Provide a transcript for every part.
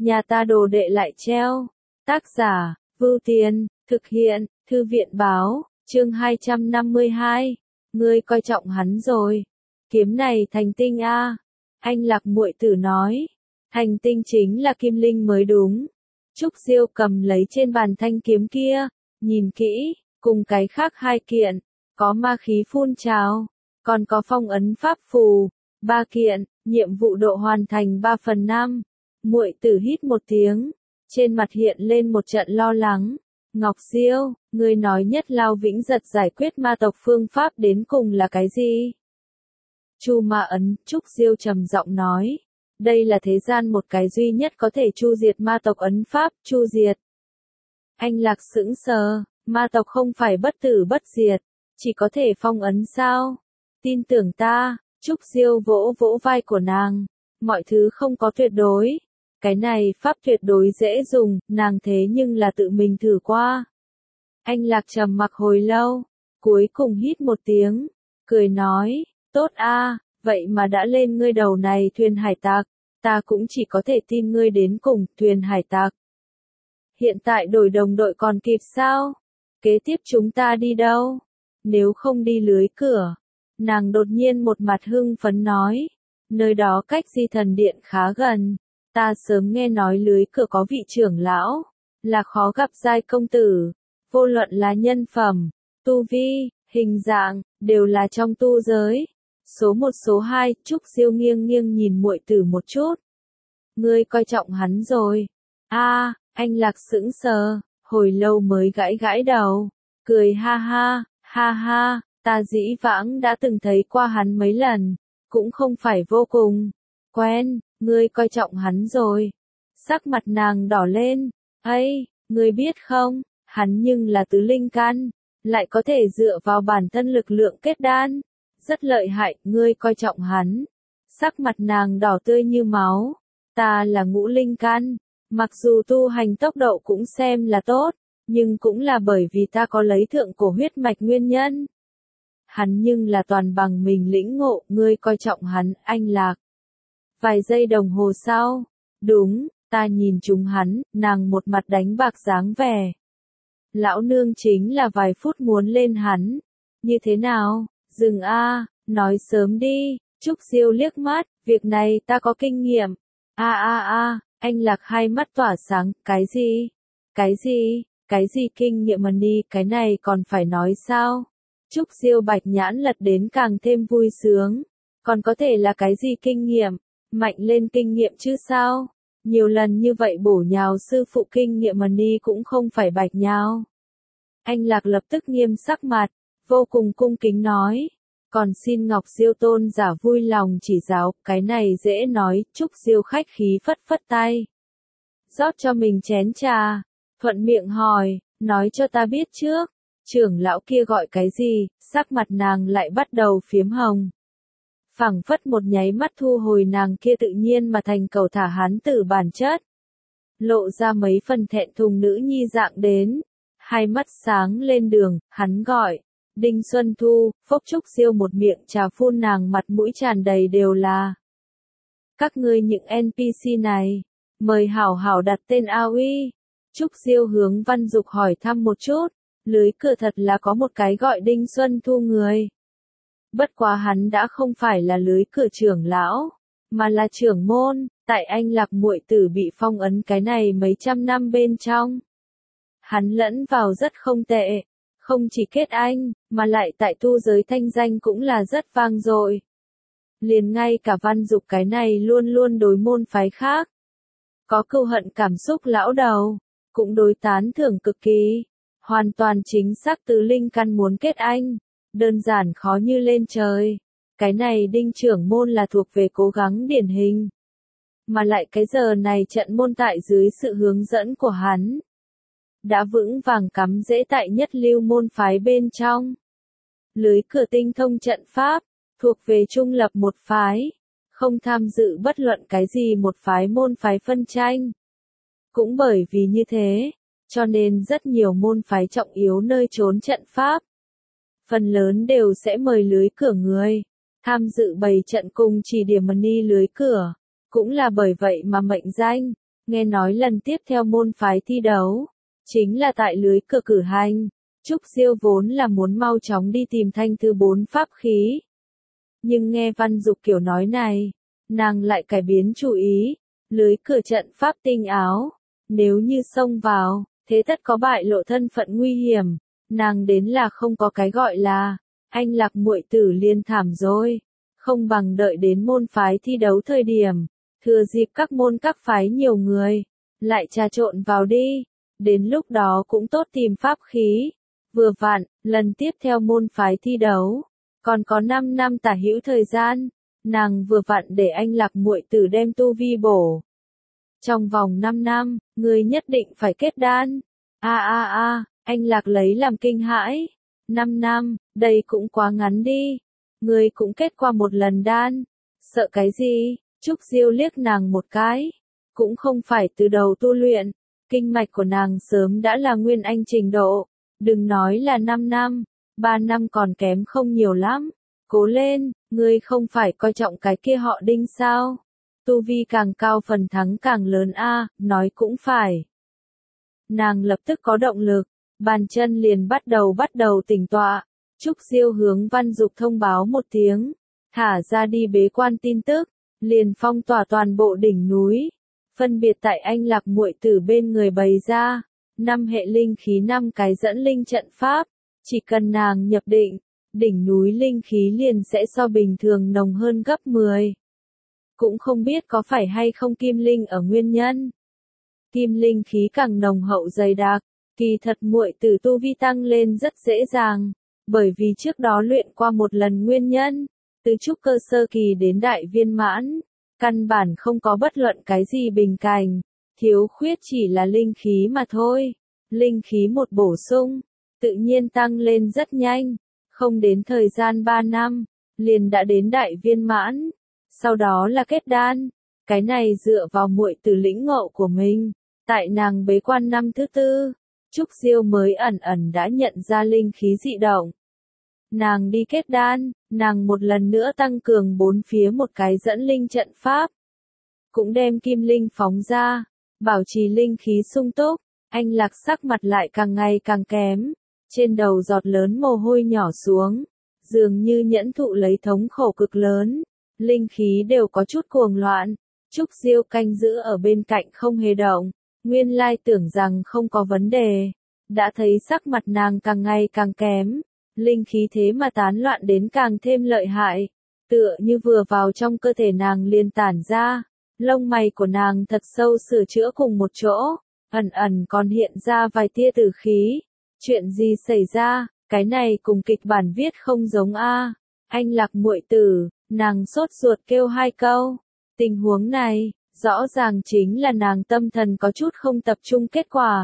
nhà ta đồ đệ lại treo. Tác giả, Vưu Tiền, thực hiện, Thư viện báo, chương 252. Ngươi coi trọng hắn rồi. Kiếm này thành tinh a. Anh Lạc muội tử nói. Thành tinh chính là kim linh mới đúng. Trúc Diêu cầm lấy trên bàn thanh kiếm kia, nhìn kỹ, cùng cái khác hai kiện, có ma khí phun trào, còn có phong ấn pháp phù, 3 kiện, nhiệm vụ độ hoàn thành 3/5. Muội tử hít một tiếng, trên mặt hiện lên một trận lo lắng. Ngọc Diêu, ngươi nói nhất Lao Vĩnh Giật giải quyết ma tộc phương pháp đến cùng là cái gì? Chu ma ấn, Trúc Diêu trầm giọng nói. Đây là thế gian một cái duy nhất có thể chu diệt ma tộc ấn pháp, chu diệt. Anh Lạc sững sờ, ma tộc không phải bất tử bất diệt, chỉ có thể phong ấn sao? Tin tưởng ta, Trúc Diêu vỗ vỗ vai của nàng, mọi thứ không có tuyệt đối. Cái này pháp tuyệt đối dễ dùng, nàng thế nhưng là tự mình thử qua. Anh Lạc trầm mặc hồi lâu, cuối cùng hít một tiếng, cười nói, tốt a, vậy mà đã lên ngươi đầu này thuyền hải tặc, ta cũng chỉ có thể tin ngươi đến cùng, thuyền hải tặc. Hiện tại đổi đồng đội còn kịp sao? Kế tiếp chúng ta đi đâu? Nếu không đi lưới cửa. Nàng đột nhiên một mặt hưng phấn nói, nơi đó cách Di Thần Điện khá gần. Ta sớm nghe nói lưới cửa có vị trưởng lão, là khó gặp giai công tử, vô luận là nhân phẩm, tu vi, hình dạng, đều là trong tu giới. Số 1 số 2, Trúc Diêu nghiêng nghiêng nhìn muội tử một chút. Ngươi coi trọng hắn rồi. A, anh Lạc sững sờ, hồi lâu mới gãi gãi đầu, cười ha ha, ta dĩ vãng đã từng thấy qua hắn mấy lần, cũng không phải vô cùng quen. Ngươi coi trọng hắn rồi. Sắc mặt nàng đỏ lên. Ây, ngươi biết không, hắn nhưng là tứ linh căn, lại có thể dựa vào bản thân lực lượng kết đan. Rất lợi hại, ngươi coi trọng hắn. Sắc mặt nàng đỏ tươi như máu. Ta là ngũ linh căn, mặc dù tu hành tốc độ cũng xem là tốt, nhưng cũng là bởi vì ta có lấy thượng cổ huyết mạch nguyên nhân. Hắn nhưng là toàn bằng mình lĩnh ngộ, ngươi coi trọng hắn, anh Lạc. Vài giây đồng hồ sau, đúng, ta nhìn chúng hắn, nàng một mặt đánh bạc dáng vẻ. Lão nương chính là vài phút muốn lên hắn. Như thế nào, dừng a, nói sớm đi, Trúc Diêu liếc mắt, việc này ta có kinh nghiệm. Anh Lạc hai mắt tỏa sáng, cái gì kinh nghiệm mà đi, cái này còn phải nói sao? Trúc Diêu bạch nhãn lật đến càng thêm vui sướng, còn có thể là cái gì kinh nghiệm? Mạnh lên kinh nghiệm chứ sao? Nhiều lần như vậy bổ nhào sư phụ kinh nghiệm mà đi cũng không phải bạch nhào. Anh Lạc lập tức nghiêm sắc mặt, vô cùng cung kính nói. Còn xin Ngọc Diêu tôn giả vui lòng chỉ giáo, cái này dễ nói. Trúc Diêu khách khí phất phất tay. Rót cho mình chén trà, thuận miệng hỏi, nói cho ta biết trước. Trưởng lão kia gọi cái gì? Sắc mặt nàng lại bắt đầu phiếm hồng. Phảng phất một nháy mắt thu hồi nàng kia tự nhiên mà thành cầu thả hán tử bản chất. Lộ ra mấy phần thẹn thùng nữ nhi dạng đến. Hai mắt sáng lên đường, hắn gọi. Đinh Xuân Thu, phốc Trúc Diêu một miệng trà phun nàng mặt mũi tràn đầy đều là. Các ngươi những NPC này, mời hảo hảo đặt tên AOE. Trúc Diêu hướng Văn Dục hỏi thăm một chút, lưới cửa thật là có một cái gọi Đinh Xuân Thu người. Bất quá hắn đã không phải là lưới cửa trưởng lão, mà là trưởng môn, tại anh Lạc muội tử bị phong ấn cái này mấy trăm năm bên trong. Hắn lẫn vào rất không tệ, không chỉ kết anh, mà lại tại tu giới thanh danh cũng là rất vang dội. Liền ngay cả Văn Dục cái này luôn luôn đối môn phái khác. Có cừu hận cảm xúc lão đầu, cũng đối tán thưởng cực kỳ. Hoàn toàn chính xác tứ linh căn muốn kết anh. Đơn giản khó như lên trời. Cái này Đinh trưởng môn là thuộc về cố gắng điển hình. Mà lại cái giờ này trận môn tại dưới sự hướng dẫn của hắn. Đã vững vàng cắm rễ tại nhất lưu môn phái bên trong. Lưới cửa tinh thông trận pháp, thuộc về trung lập một phái. Không tham dự bất luận cái gì một phái môn phái phân tranh. Cũng bởi vì như thế, cho nên rất nhiều môn phái trọng yếu nơi trốn trận pháp. Phần lớn đều sẽ mời lưới cửa người, tham dự bày trận cùng chỉ điểm money lưới cửa, cũng là bởi vậy mà mệnh danh, Nghe nói lần tiếp theo môn phái thi đấu, chính là tại lưới cờ cử hành. Trúc Diêu vốn là muốn mau chóng đi tìm thanh thứ 4 pháp khí. Nhưng nghe Văn Dục kiểu nói này, nàng lại cải biến chủ ý, lưới cửa trận pháp tinh áo, nếu như xông vào, thế tất có bại lộ thân phận nguy hiểm, nàng đến là không có cái gọi là, anh Lạc muội tử liên thảm rồi, không bằng đợi đến môn phái thi đấu thời điểm, thừa dịp các môn các phái nhiều người, lại trà trộn vào đi, đến lúc đó cũng tốt tìm pháp khí, vừa vặn, lần tiếp theo môn phái thi đấu. Còn có 5 năm tả hữu thời gian, nàng vừa vặn để anh Lạc muội tử đem tu vi bổ. Trong vòng 5 năm, người nhất định phải kết đan. Anh Lạc lấy làm kinh hãi. 5 năm, đây cũng quá ngắn đi. Người cũng kết qua một lần đan. Sợ cái gì? Trúc Diêu liếc nàng một cái. Cũng không phải từ đầu tu luyện. Kinh mạch của nàng sớm đã là nguyên anh trình độ. Đừng nói là 5 năm. 3 năm còn kém không nhiều lắm. Cố lên, ngươi không phải coi trọng cái kia họ Đinh sao? Tu vi càng cao phần thắng càng lớn nói cũng phải. Nàng lập tức có động lực, bàn chân liền bắt đầu tỉnh tọa. Trúc Diêu hướng Văn Dục thông báo một tiếng, thả ra đi bế quan tin tức, liền phong tỏa toàn bộ đỉnh núi. Phân biệt tại anh Lạc muội tử bên người bày ra, 5 hệ linh khí 5 cái dẫn linh trận pháp. Chỉ cần nàng nhập định, đỉnh núi linh khí liền sẽ so bình thường nồng hơn gấp 10. Cũng không biết có phải hay không kim linh ở nguyên nhân. Kim linh khí càng nồng hậu dày đặc, kỳ thật muội tử tu vi tăng lên rất dễ dàng, bởi vì trước đó luyện qua một lần nguyên nhân, từ trúc cơ sơ kỳ đến đại viên mãn, căn bản không có bất luận cái gì bình cảnh, thiếu khuyết chỉ là linh khí mà thôi. Linh khí một bổ sung, tự nhiên tăng lên rất nhanh, không đến thời gian 3 năm, liền đã đến đại viên mãn, sau đó là kết đan, cái này dựa vào muội tử lĩnh ngộ của mình, tại nàng bế quan năm thứ 4, Trúc Diêu mới ẩn ẩn đã nhận ra linh khí dị động. Nàng đi kết đan, nàng một lần nữa tăng cường 4 phía một cái dẫn linh trận pháp, cũng đem kim linh phóng ra, bảo trì linh khí sung túc. Anh Lạc sắc mặt lại càng ngày càng kém, trên đầu giọt lớn mồ hôi nhỏ xuống, dường như nhẫn thụ lấy thống khổ cực lớn, linh khí đều có chút cuồng loạn. Trúc Diêu canh giữ ở bên cạnh không hề động, nguyên lai tưởng rằng không có vấn đề, đã thấy sắc mặt nàng càng ngày càng kém, linh khí thế mà tán loạn đến càng thêm lợi hại, tựa như vừa vào trong cơ thể nàng liền tản ra, lông mày của nàng thật sâu sửa chữa cùng một chỗ. Ẩn ẩn còn hiện ra vài tia tử khí. Chuyện gì xảy ra, cái này cùng kịch bản viết không giống Anh Lạc muội tử, nàng sốt ruột kêu 2 câu. Tình huống này, rõ ràng chính là nàng tâm thần có chút không tập trung kết quả.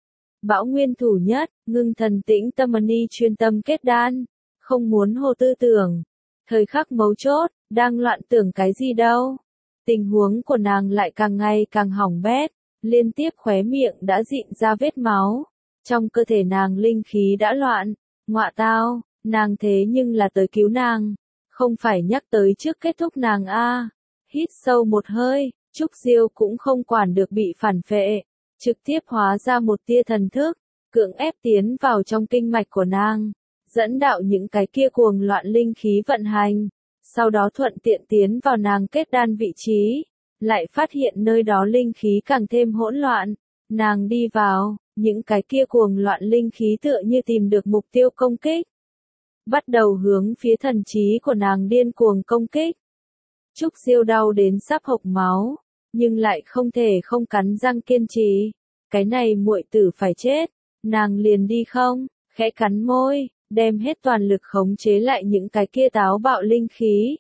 Bão nguyên thủ nhất, ngưng thần tĩnh tâm ni chuyên tâm kết đan, không muốn hồ tư tưởng. Thời khắc mấu chốt, đang loạn tưởng cái gì đâu. Tình huống của nàng lại càng ngày càng hỏng bét. Liên tiếp khóe miệng đã dịn ra vết máu, trong cơ thể nàng linh khí đã loạn, ngọa tao, nàng thế nhưng là tới cứu nàng, không phải nhắc tới trước kết thúc nàng Hít sâu một hơi, Trúc Diêu cũng không quản được bị phản phệ, trực tiếp hóa ra một tia thần thức, cưỡng ép tiến vào trong kinh mạch của nàng, dẫn đạo những cái kia cuồng loạn linh khí vận hành, sau đó thuận tiện tiến vào nàng kết đan vị trí. Lại phát hiện nơi đó linh khí càng thêm hỗn loạn, nàng đi vào, những cái kia cuồng loạn linh khí tựa như tìm được mục tiêu công kích. Bắt đầu hướng phía thần trí của nàng điên cuồng công kích. Trúc Diêu đau đến sắp hộc máu, nhưng lại không thể không cắn răng kiên trì. Cái này muội tử phải chết, nàng liền đi không, khẽ cắn môi, đem hết toàn lực khống chế lại những cái kia táo bạo linh khí.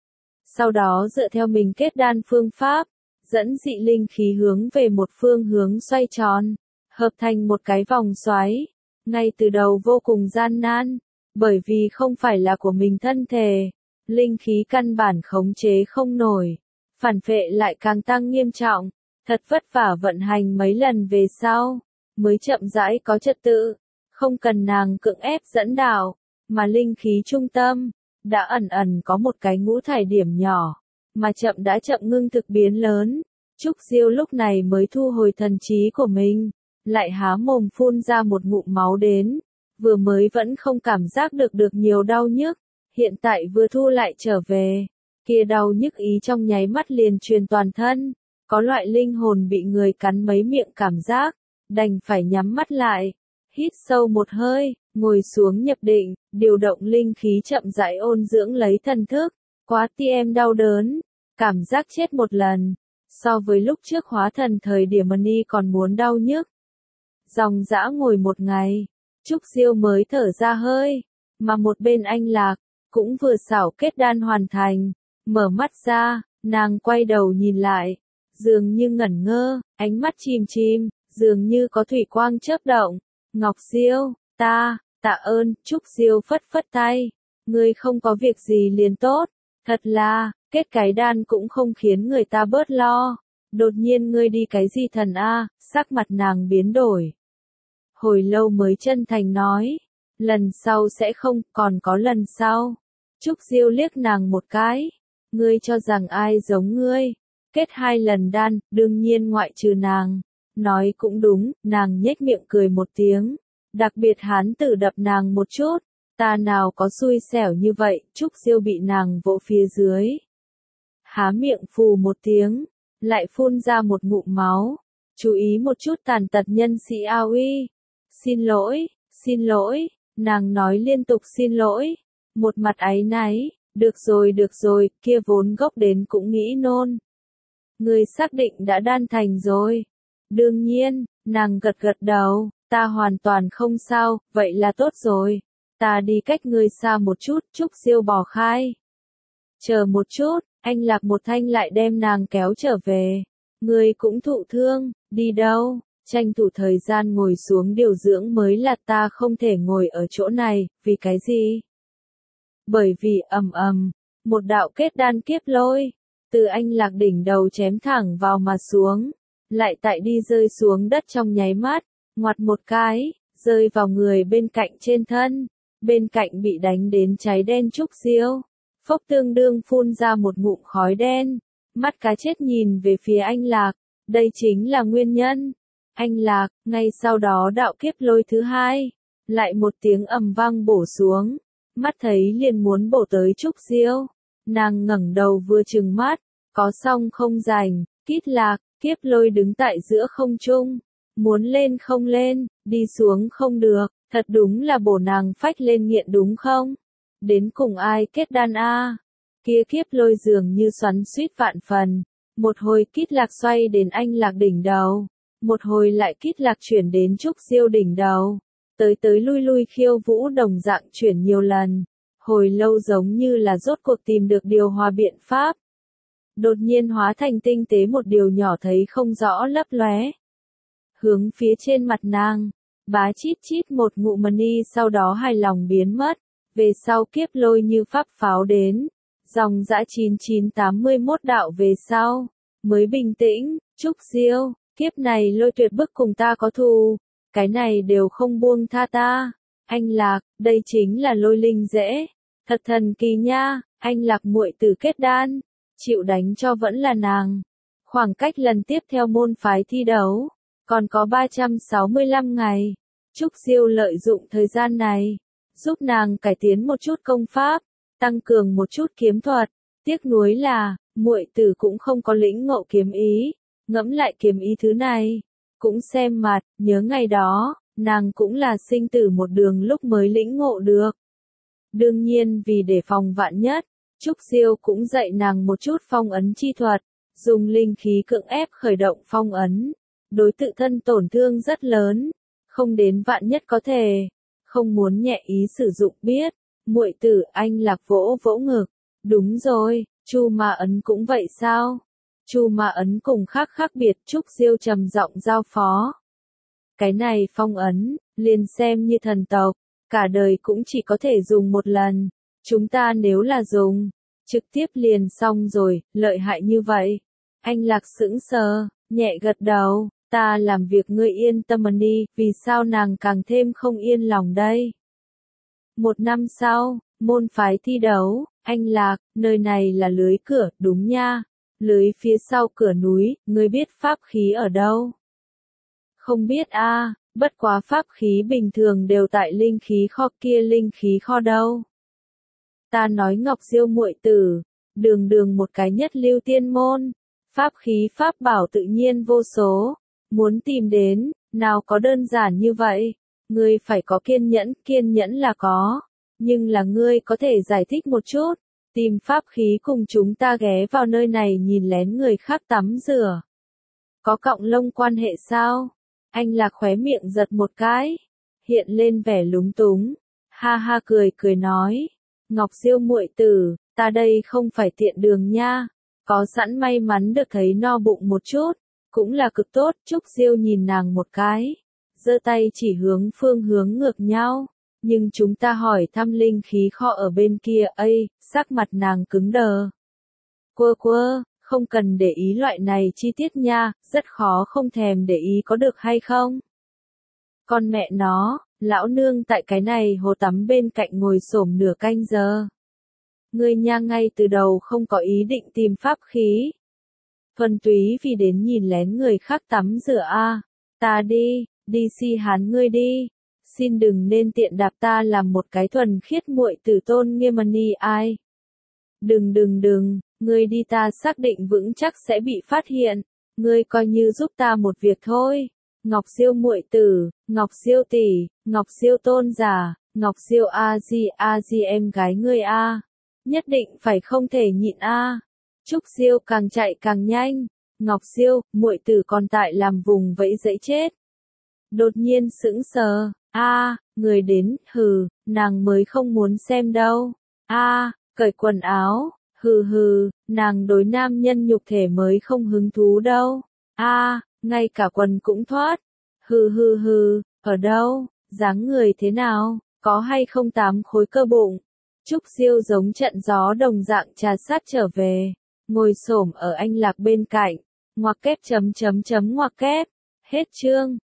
Sau đó dựa theo mình kết đan phương pháp, dẫn dị linh khí hướng về một phương hướng xoay tròn, hợp thành một cái vòng xoáy. Ngay từ đầu vô cùng gian nan, bởi vì không phải là của mình thân thể, linh khí căn bản khống chế không nổi, phản phệ lại càng tăng nghiêm trọng, thật vất vả vận hành mấy lần về sau, mới chậm rãi có trật tự, không cần nàng cưỡng ép dẫn đạo, mà linh khí trung tâm đã ẩn ẩn có một cái ngũ thải điểm nhỏ, mà chậm đã chậm ngưng thực biến lớn, Trúc Diêu lúc này mới thu hồi thần trí của mình, lại há mồm phun ra một ngụm máu đến, vừa mới vẫn không cảm giác được nhiều đau nhức, hiện tại vừa thu lại trở về, kia đau nhức ý trong nháy mắt liền truyền toàn thân, có loại linh hồn bị người cắn mấy miệng cảm giác, đành phải nhắm mắt lại, hít sâu một hơi, ngồi xuống nhập định, điều động linh khí chậm rãi ôn dưỡng lấy thần thức, quá TM đau đớn, cảm giác chết một lần, so với lúc trước hóa thần thời điểm Mani còn muốn đau nhức. Dòng dã ngồi một ngày, Trúc Diêu mới thở ra hơi, mà một bên Anh Lạc, cũng vừa xảo kết đan hoàn thành, mở mắt ra, nàng quay đầu nhìn lại, dường như ngẩn ngơ, ánh mắt chìm chìm, dường như có thủy quang chớp động, Ngọc Diêu, tạ ơn, Trúc Diêu phất phất tay, ngươi không có việc gì liền tốt, thật là, kết cái đan cũng không khiến người ta bớt lo, đột nhiên ngươi đi cái gì thần a, sắc mặt nàng biến đổi. Hồi lâu mới chân thành nói, lần sau sẽ không, còn có lần sau. Trúc Diêu liếc nàng một cái, ngươi cho rằng ai giống ngươi, kết 2 lần đan, đương nhiên ngoại trừ nàng. Nói cũng đúng, nàng nhếch miệng cười một tiếng, đặc biệt hán tử đập nàng một chút, ta nào có xui xẻo như vậy, Trúc Diêu bị nàng vỗ phía dưới. Há miệng phù một tiếng, lại phun ra một ngụm máu, chú ý một chút tàn tật nhân sĩ ao uy. Xin lỗi, nàng nói liên tục xin lỗi, một mặt áy náy, được rồi, kia vốn gốc đến cũng nghĩ nôn. Người xác định đã đan thành rồi. Đương nhiên, nàng gật đầu, ta hoàn toàn không sao, vậy là tốt rồi. Ta đi cách ngươi xa một chút, Trúc Diêu bỏ khai. Chờ một chút, Anh Lạc một thanh lại đem nàng kéo trở về. Ngươi cũng thụ thương, đi đâu? Tranh thủ thời gian ngồi xuống điều dưỡng mới là, ta không thể ngồi ở chỗ này, vì cái gì? Bởi vì một đạo kết đan kiếp lôi, từ Anh Lạc đỉnh đầu chém thẳng vào mà xuống, lại tại đi rơi xuống đất trong nháy mắt, ngoặt một cái, rơi vào người bên cạnh trên thân, bên cạnh bị đánh đến cháy đen Trúc Diêu, phốc tương đương phun ra một ngụm khói đen, mắt cá chết nhìn về phía Anh Lạc, đây chính là nguyên nhân. Anh Lạc, ngay sau đó đạo kiếp lôi thứ 2, lại một tiếng ầm vang bổ xuống, mắt thấy liền muốn bổ tới Trúc Diêu, nàng ngẩng đầu vừa trừng mắt, có xong không rảnh, Kít Lạc, kiếp lôi đứng tại giữa không trung, muốn lên không lên, đi xuống không được, thật đúng là bổ nàng phách lên nghiện đúng không? Đến cùng ai kết đan a? Kia kiếp lôi dường như xoắn xuýt vạn phần, một hồi Kít Lạc xoay đến Anh Lạc đỉnh đầu, một hồi lại Kít Lạc chuyển đến Trúc Diêu đỉnh đầu, tới lui khiêu vũ đồng dạng chuyển nhiều lần, hồi lâu giống như là rốt cuộc tìm được điều hòa biện pháp. Đột nhiên hóa thành tinh tế một điều nhỏ thấy không rõ lấp lóe. Hướng phía trên mặt nàng, bá chít chít một ngụm Mani sau đó hài lòng biến mất, về sau kiếp lôi như pháp pháo đến, dòng dã 9981 đạo về sau, mới bình tĩnh, Trúc Diêu, kiếp này lôi tuyệt bức cùng ta có thù, cái này đều không buông tha ta. Anh Lạc, đây chính là lôi linh dễ, thật thần kỳ nha, Anh Lạc muội tử kết đan, chịu đánh cho vẫn là nàng. Khoảng cách lần tiếp theo môn phái thi đấu, còn có 365 ngày. Trúc Diêu lợi dụng thời gian này, giúp nàng cải tiến một chút công pháp, tăng cường một chút kiếm thuật. Tiếc nuối là, muội tử cũng không có lĩnh ngộ kiếm ý, ngẫm lại kiếm ý thứ này, cũng xem mặt, nhớ ngày đó, nàng cũng là sinh tử một đường lúc mới lĩnh ngộ được. Đương nhiên vì để phòng vạn nhất, Trúc Diêu cũng dạy nàng một chút phong ấn chi thuật, dùng linh khí cưỡng ép khởi động phong ấn, đối tự thân tổn thương rất lớn, không đến vạn nhất có thể, không muốn nhẹ ý sử dụng biết. Muội tử Anh Lạc vỗ vỗ ngực, đúng rồi, Chu Ma ấn cũng vậy sao? Chu Ma ấn cùng khác biệt, Trúc Diêu trầm giọng giao phó. Cái này phong ấn, liền xem như thần tộc, cả đời cũng chỉ có thể dùng một lần, chúng ta nếu là dùng, trực tiếp liền xong rồi, lợi hại như vậy. Anh Lạc sững sờ, nhẹ gật đầu, ta làm việc ngươi yên tâm đi, vì sao nàng càng thêm không yên lòng đây? 1 năm sau, môn phái thi đấu, Anh Lạc, nơi này là lưới cửa, đúng nha. Lưới phía sau cửa núi, ngươi biết pháp khí ở đâu? Không biết a, bất quá pháp khí bình thường đều tại linh khí kho, kia linh khí kho đâu? Ta nói Ngọc Diêu muội tử, đường đường một cái nhất lưu tiên môn, pháp khí pháp bảo tự nhiên vô số, muốn tìm đến, nào có đơn giản như vậy, ngươi phải có kiên nhẫn là có, nhưng là ngươi có thể giải thích một chút, tìm pháp khí cùng chúng ta ghé vào nơi này nhìn lén người khác tắm rửa. Có cọng lông quan hệ sao? Anh Lạc khóe miệng giật một cái, hiện lên vẻ lúng túng, ha ha cười nói, Ngọc Diêu muội tử, ta đây không phải tiện đường nha, có sẵn may mắn được thấy no bụng một chút, cũng là cực tốt. Trúc Diêu nhìn nàng một cái, giơ tay chỉ hướng phương hướng ngược nhau, nhưng chúng ta hỏi thăm linh khí kho ở bên kia, sắc mặt nàng cứng đờ. Quơ, không cần để ý loại này chi tiết nha, rất khó không thèm để ý có được hay không? Con mẹ nó, lão nương tại cái này hồ tắm bên cạnh ngồi xổm nửa canh giờ. Ngươi nha ngay từ đầu không có ý định tìm pháp khí. Thuần túy vì đến nhìn lén người khác tắm rửa a. Ta đi si hán ngươi đi. Xin đừng nên tiện đạp ta làm một cái thuần khiết muội tử Tôn Nghiêm ai. Đừng, ngươi đi ta xác định vững chắc sẽ bị phát hiện. Ngươi coi như giúp ta một việc thôi. Ngọc Diêu muội tử, Ngọc Diêu tỷ, Ngọc Diêu tôn giả, Ngọc Diêu a di em gái ngươi a. Nhất định phải không thể nhịn a. Trúc Diêu càng chạy càng nhanh. Ngọc Diêu, muội tử còn tại làm vùng vẫy dẫy chết. Đột nhiên sững sờ, người đến, hừ, nàng mới không muốn xem đâu. Cởi quần áo, hừ, nàng đối nam nhân nhục thể mới không hứng thú đâu. Ngay cả quần cũng thoát. Hừ, ở đâu, dáng người thế nào, có hay không 8 khối cơ bụng. Trúc Diêu giống trận gió đồng dạng trà sát trở về, ngồi xổm ở anh Lạc bên cạnh, ngoặc kép. Hết chương.